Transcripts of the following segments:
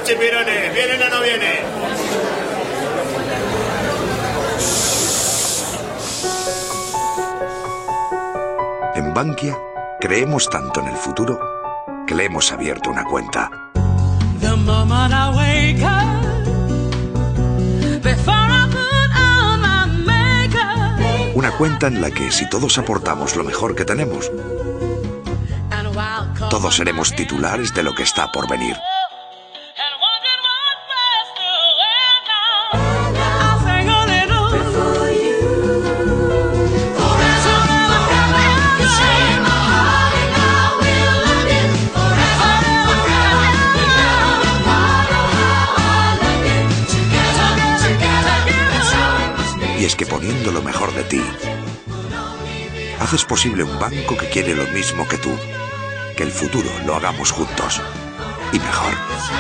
chipirones, ¿vienen o no vienen? En Bankia creemos tanto en el futuro que le hemos abierto una cuenta. Una cuenta en la que si todos aportamos lo mejor que tenemos, todos seremos titulares de lo que está por venir. Y es que poniendo lo mejor de ti, haces posible un banco que quiere lo mismo que tú. Que el futuro lo hagamos juntos. Y mejor.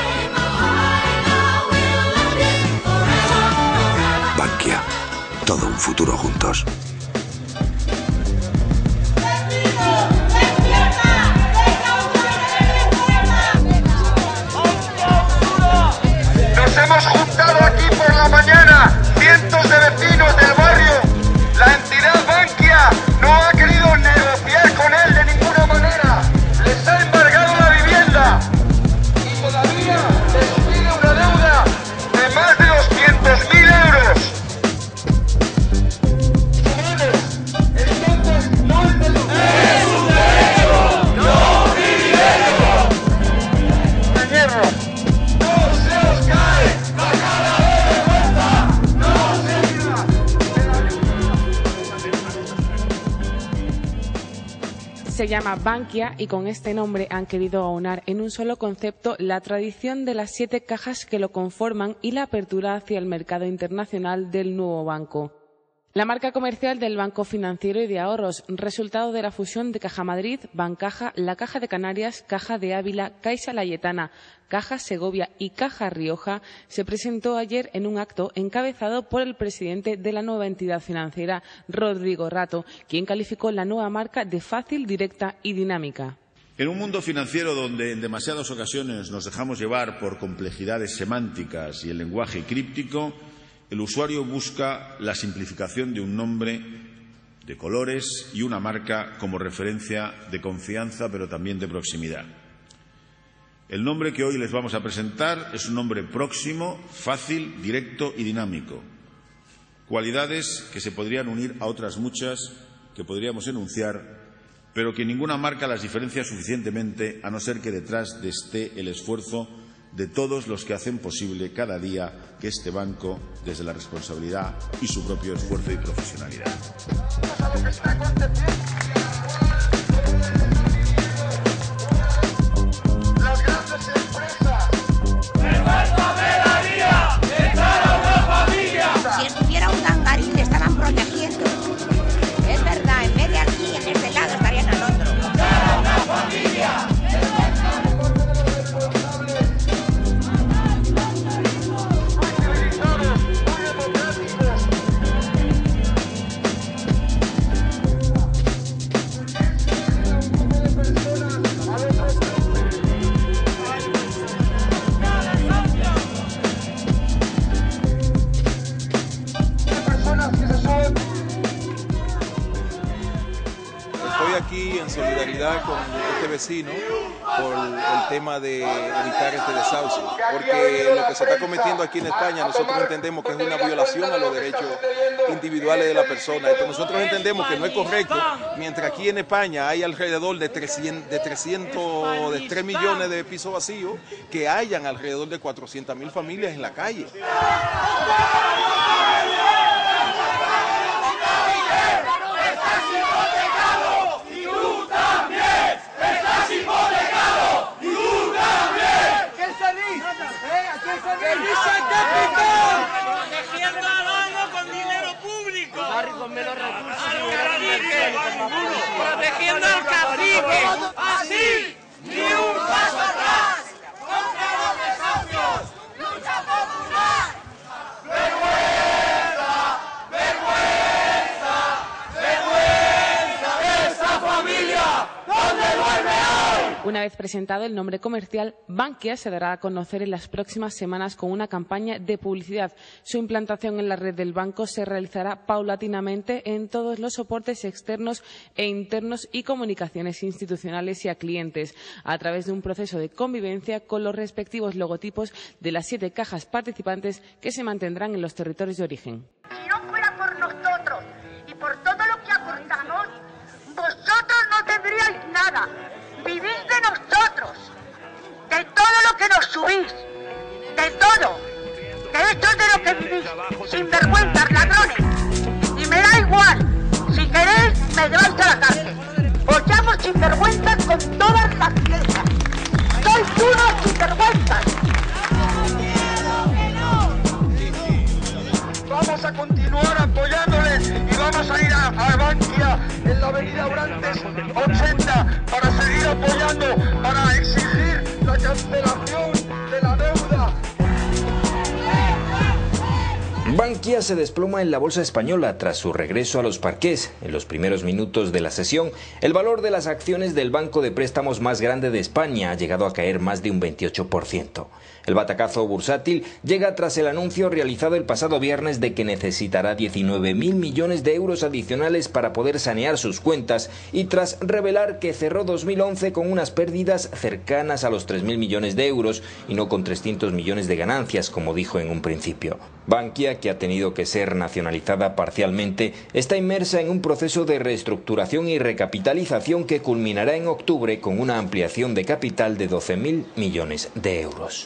Bankia. Todo un futuro juntos. Nos hemos juntado aquí por la mañana, cientos de vecinos del barrio. La entidad Bankia no ha querido negociar con él de ninguna manera. Les ha embargado la vivienda y todavía les pide una deuda de más de 200.000 euros. Entonces, no es de lo que es un derecho, no un privilegio. Cañero, no se os cae la cara de vergüenza, no se olvida de la Se llama Bankia y con este nombre han querido aunar en un solo concepto la tradición de las 7 cajas que lo conforman y la apertura hacia el mercado internacional del nuevo banco. La marca comercial del Banco Financiero y de Ahorros, resultado de la fusión de Caja Madrid, Bancaja, la Caja de Canarias, Caja de Ávila, Caixa Layetana, Caja Segovia y Caja Rioja, se presentó ayer en un acto encabezado por el presidente de la nueva entidad financiera, Rodrigo Rato, quien calificó la nueva marca de fácil, directa y dinámica. En un mundo financiero donde en demasiadas ocasiones nos dejamos llevar por complejidades semánticas y el lenguaje críptico, el usuario busca la simplificación de un nombre, de colores y una marca como referencia de confianza, pero también de proximidad. El nombre que hoy les vamos a presentar es un nombre próximo, fácil, directo y dinámico. Cualidades que se podrían unir a otras muchas que podríamos enunciar, pero que ninguna marca las diferencia suficientemente, a no ser que detrás esté el esfuerzo de todos los que hacen posible cada día que este banco, desde la responsabilidad y su propio esfuerzo y profesionalidad. las grandes empresas. ¡Vergüenza me daría echar a una familia! Si estuviera un tangarín le estaban protegiendo. Es verdad, en vez de aquí, en este lado, estarían al otro. ¡Echar a una familia! Estoy aquí en solidaridad con este vecino por el tema de evitar este desahucio, porque lo que se está cometiendo aquí en España nosotros entendemos que es una violación a los derechos individuales de la persona. Entonces nosotros entendemos que no es correcto, mientras aquí en España hay alrededor de 3 millones de pisos vacíos, que hayan alrededor de 400.000 familias en la calle. Protegiendo al agua con dinero público. Con menos recursos. Protegiendo al cacique. Así, ni un paso atrás. Contra los desahucios. Lucha popular. Vergüenza, vergüenza, vergüenza de esta familia. ¿Dónde duerme hoy? Una vez presentado el nombre comercial, Bankia se dará a conocer en las próximas semanas con una campaña de publicidad. Su implantación en la red del banco se realizará paulatinamente en todos los soportes externos e internos y comunicaciones institucionales y a clientes, a través de un proceso de convivencia con los respectivos logotipos de las 7 cajas participantes que se mantendrán en los territorios de origen. Si no fuera por nosotros y por todo lo que aportamos, vosotros no tendríais nada. Vivís de nosotros, de todo lo que nos subís, de todo. De esto es de lo que vivís, sinvergüenzas, ladrones. Y me da igual, si queréis me lleváis a la cárcel. Os llamo sinvergüenzas con todas las letras. Sois unos sinvergüenzas. Vamos a continuar apoyándoles y vamos a ir a Bankia en la avenida Orantes 80 para seguir apoyando, para exigir la cancelación de la deuda. Bankia se desploma en la bolsa española tras su regreso a los parqués. En los primeros minutos de la sesión, el valor de las acciones del banco de préstamos más grande de España ha llegado a caer más de un 28%. El batacazo bursátil llega tras el anuncio realizado el pasado viernes de que necesitará 19.000 millones de euros adicionales para poder sanear sus cuentas y tras revelar que cerró 2011 con unas pérdidas cercanas a los 3.000 millones de euros y no con 300 millones de ganancias, como dijo en un principio. Bankia, que ha tenido que ser nacionalizada parcialmente, está inmersa en un proceso de reestructuración y recapitalización que culminará en octubre con una ampliación de capital de 12.000 millones de euros.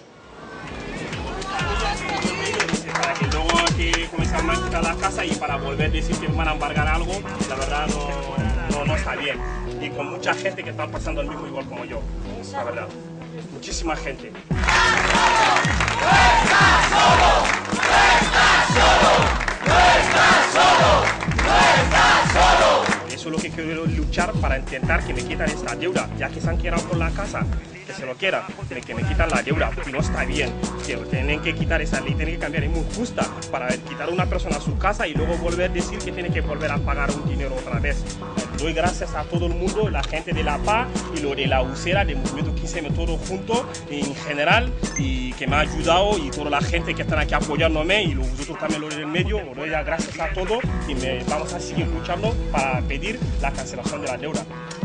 Para que luego que comenzar a quitar la casa y para volver a decir que van a embargar algo, la verdad no está bien. Y con mucha gente que está pasando el mismo igual como yo, la verdad. Muchísima gente. ¡No estás solo! ¡No estás solo! ¡No estás solo! ¡No estás solo! Eso es lo que quiero luchar para intentar que me quitan esta deuda, ya que se han quedado con la casa. Que se lo quieran, tienen que me quitan la deuda, y no está bien, que tienen que quitar esa ley, tienen que cambiar, es muy justa para quitar a una persona a su casa y luego volver a decir que tiene que volver a pagar un dinero otra vez. Doy gracias a todo el mundo, la gente de La Paz y lo de la Usera, del movimiento 15M, todo junto en general, y que me ha ayudado, y toda la gente que están aquí apoyándome, y vosotros también lo del medio, os doy gracias a todos y vamos a seguir luchando para pedir la cancelación de la deuda.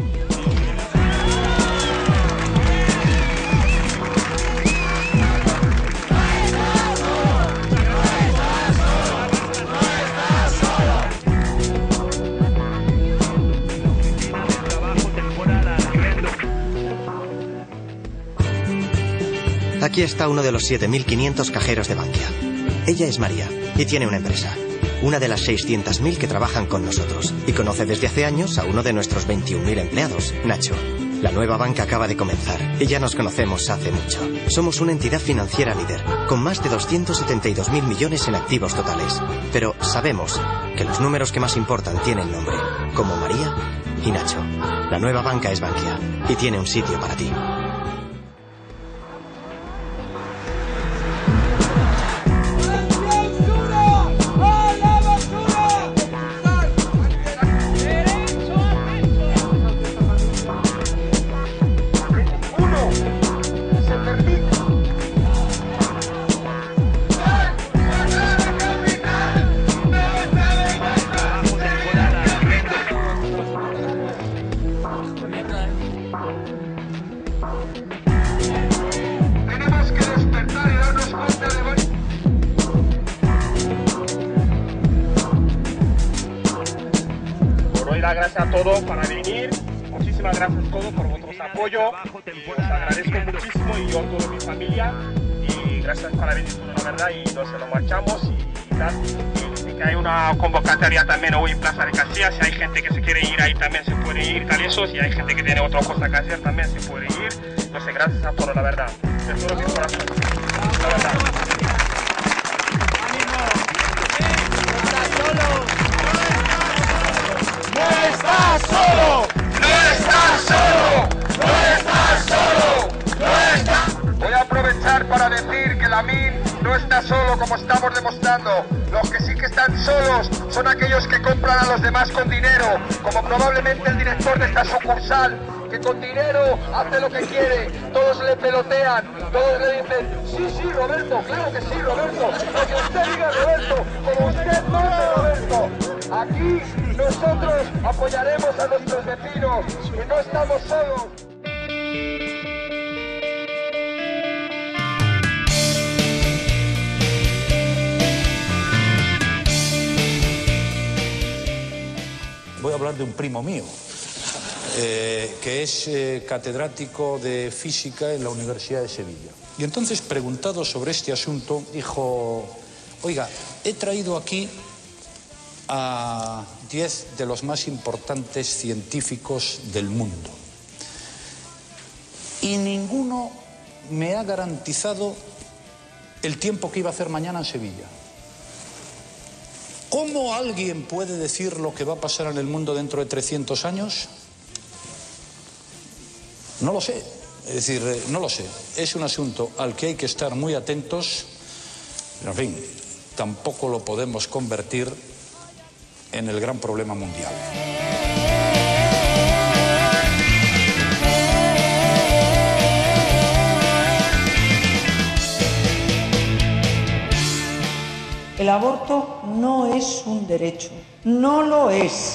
Aquí está uno de los 7.500 cajeros de Bankia. Ella es María y tiene una empresa, una de las 600.000 que trabajan con nosotros, y conoce desde hace años a uno de nuestros 21.000 empleados, Nacho. La nueva banca acaba de comenzar y ya nos conocemos hace mucho. Somos una entidad financiera líder, con más de 272.000 millones en activos totales. Pero sabemos que los números que más importan tienen nombre, como María y Nacho. La nueva banca es Bankia y tiene un sitio para ti. Gracias a todos para venir, muchísimas gracias a todos por vuestro apoyo, os agradezco muchísimo, y yo a toda mi familia, y gracias por venir, la verdad, y nos lo marchamos y tal. Y que hay una convocatoria también hoy en Plaza de Casillas, si hay gente que se quiere ir ahí también se puede ir, tal eso, si hay gente que tiene otra cosa que hacer también se puede ir. Entonces gracias a todos, la verdad, de todo mi corazón, la verdad. ¡No estás solo! ¡No estás solo! ¡No estás solo! ¡No estás! Voy a aprovechar para decir que la MIN no no está solo como estamos demostrando. Los que sí que están solos son aquellos que compran a los demás con dinero, como probablemente el director de esta sucursal, que con dinero hace lo que quiere. Todos le pelotean, todos le dicen, sí, Roberto, claro que sí, Roberto, lo que usted diga, Roberto, como usted manda, Roberto. Aquí nosotros apoyaremos a nuestros vecinos, que no estamos solos. Voy a hablar de un primo mío, que es catedrático de física en la Universidad de Sevilla. Y entonces, preguntado sobre este asunto, dijo, oiga, he traído aquí a 10 de los más importantes científicos del mundo. Y ninguno me ha garantizado el tiempo que iba a hacer mañana en Sevilla. ¿Cómo alguien puede decir lo que va a pasar en el mundo dentro de 300 años? No lo sé. Es decir, no lo sé. Es un asunto al que hay que estar muy atentos. Pero, en fin, tampoco lo podemos convertir en el gran problema mundial. El aborto no es un derecho, no lo es.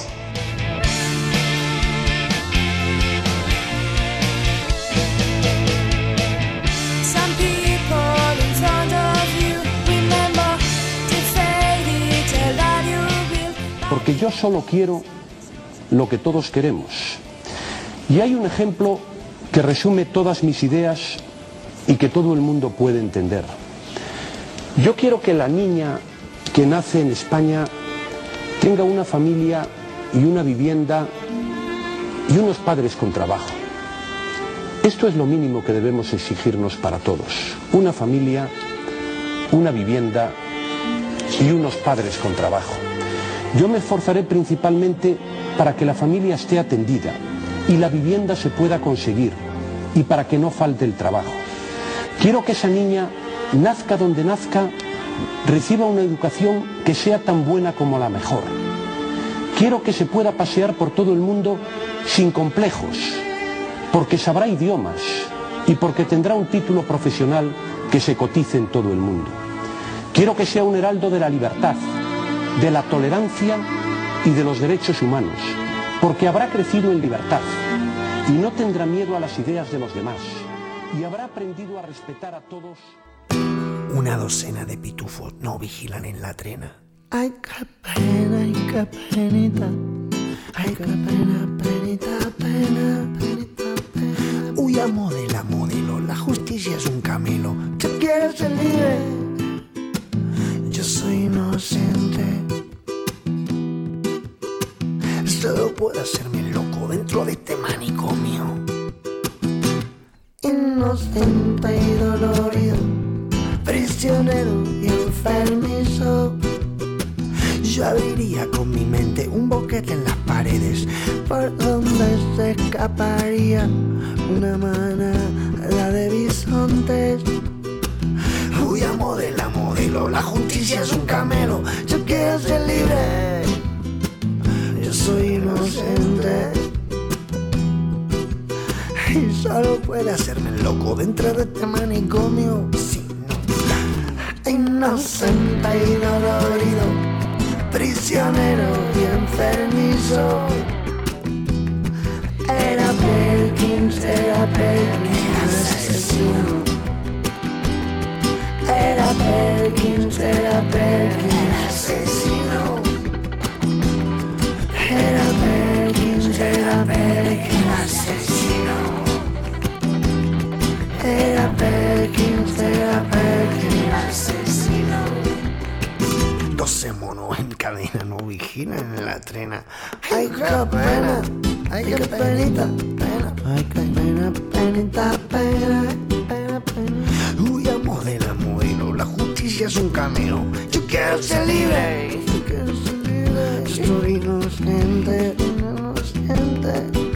Porque yo solo quiero lo que todos queremos. Y hay un ejemplo que resume todas mis ideas y que todo el mundo puede entender. Yo quiero que la niña que nace en España tenga una familia y una vivienda y unos padres con trabajo. Esto es lo mínimo que debemos exigirnos para todos. Una familia, una vivienda y unos padres con trabajo. Yo me esforzaré principalmente para que la familia esté atendida y la vivienda se pueda conseguir y para que no falte el trabajo. Quiero que esa niña, nazca donde nazca, reciba una educación que sea tan buena como la mejor. Quiero que se pueda pasear por todo el mundo sin complejos, porque sabrá idiomas y porque tendrá un título profesional que se cotice en todo el mundo. Quiero que sea un heraldo de la libertad, de la tolerancia y de los derechos humanos, porque habrá crecido en libertad y no tendrá miedo a las ideas de los demás y habrá aprendido a respetar a todos. Una docena de pitufos no vigilan en la trena. Ay, qué pena, ay, qué penita. Ay, qué pena, penita, pena, penita, pena. Uy, a modelo, la justicia es un camelo. Yo quiero ser libre, yo soy inocente. Solo puedo hacerme loco dentro de este manicomio. Inocente y dolorido, prisionero y enfermizo. Yo abriría con mi mente un boquete en las paredes, por donde se escaparía una manada de bisontes. Uy, a modelo, la justicia es un camelo. Yo quiero ser libre, yo soy inocente. Y solo puede hacerme loco dentro de este manicomio. Si no, inocente y dolorido, prisionero y enfermizo. Era Perkins, asesino. Era Perkins, asesino. Era Perkins, asesino. Era Perkins, asesino. 12 monos en cadena no vigilan en la trena. Ay, qué pena, ay, qué penita, pena. Ay, qué pena, penita, pena, pena, pena. Uy, a modelo, la justicia es un camelo. Yo quiero ser libre, yo quiero ser libre. Yo soy inocente, inocente.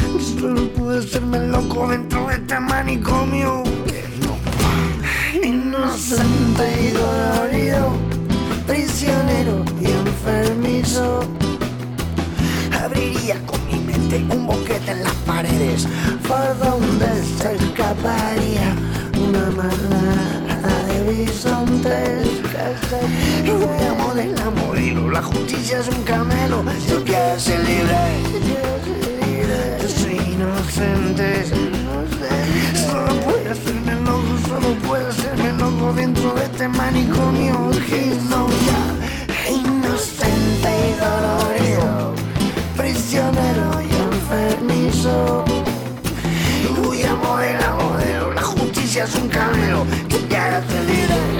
Solo puedo hacerme loco dentro de este manicomio. Que no, inocente y dolorido, prisionero y enfermizo. Abriría con mi mente un boquete en las paredes, por donde se escaparía una manada de bisontes. Y voy a modelar modelo, la justicia es un camelo, yo quiero ser libre, yo soy inocente. Solo puedo hacerme loco dentro de este manicomio. Inocente y dolorido, prisionero y enfermizo. Voy a modelo, la justicia es un camelo, que te haga libre.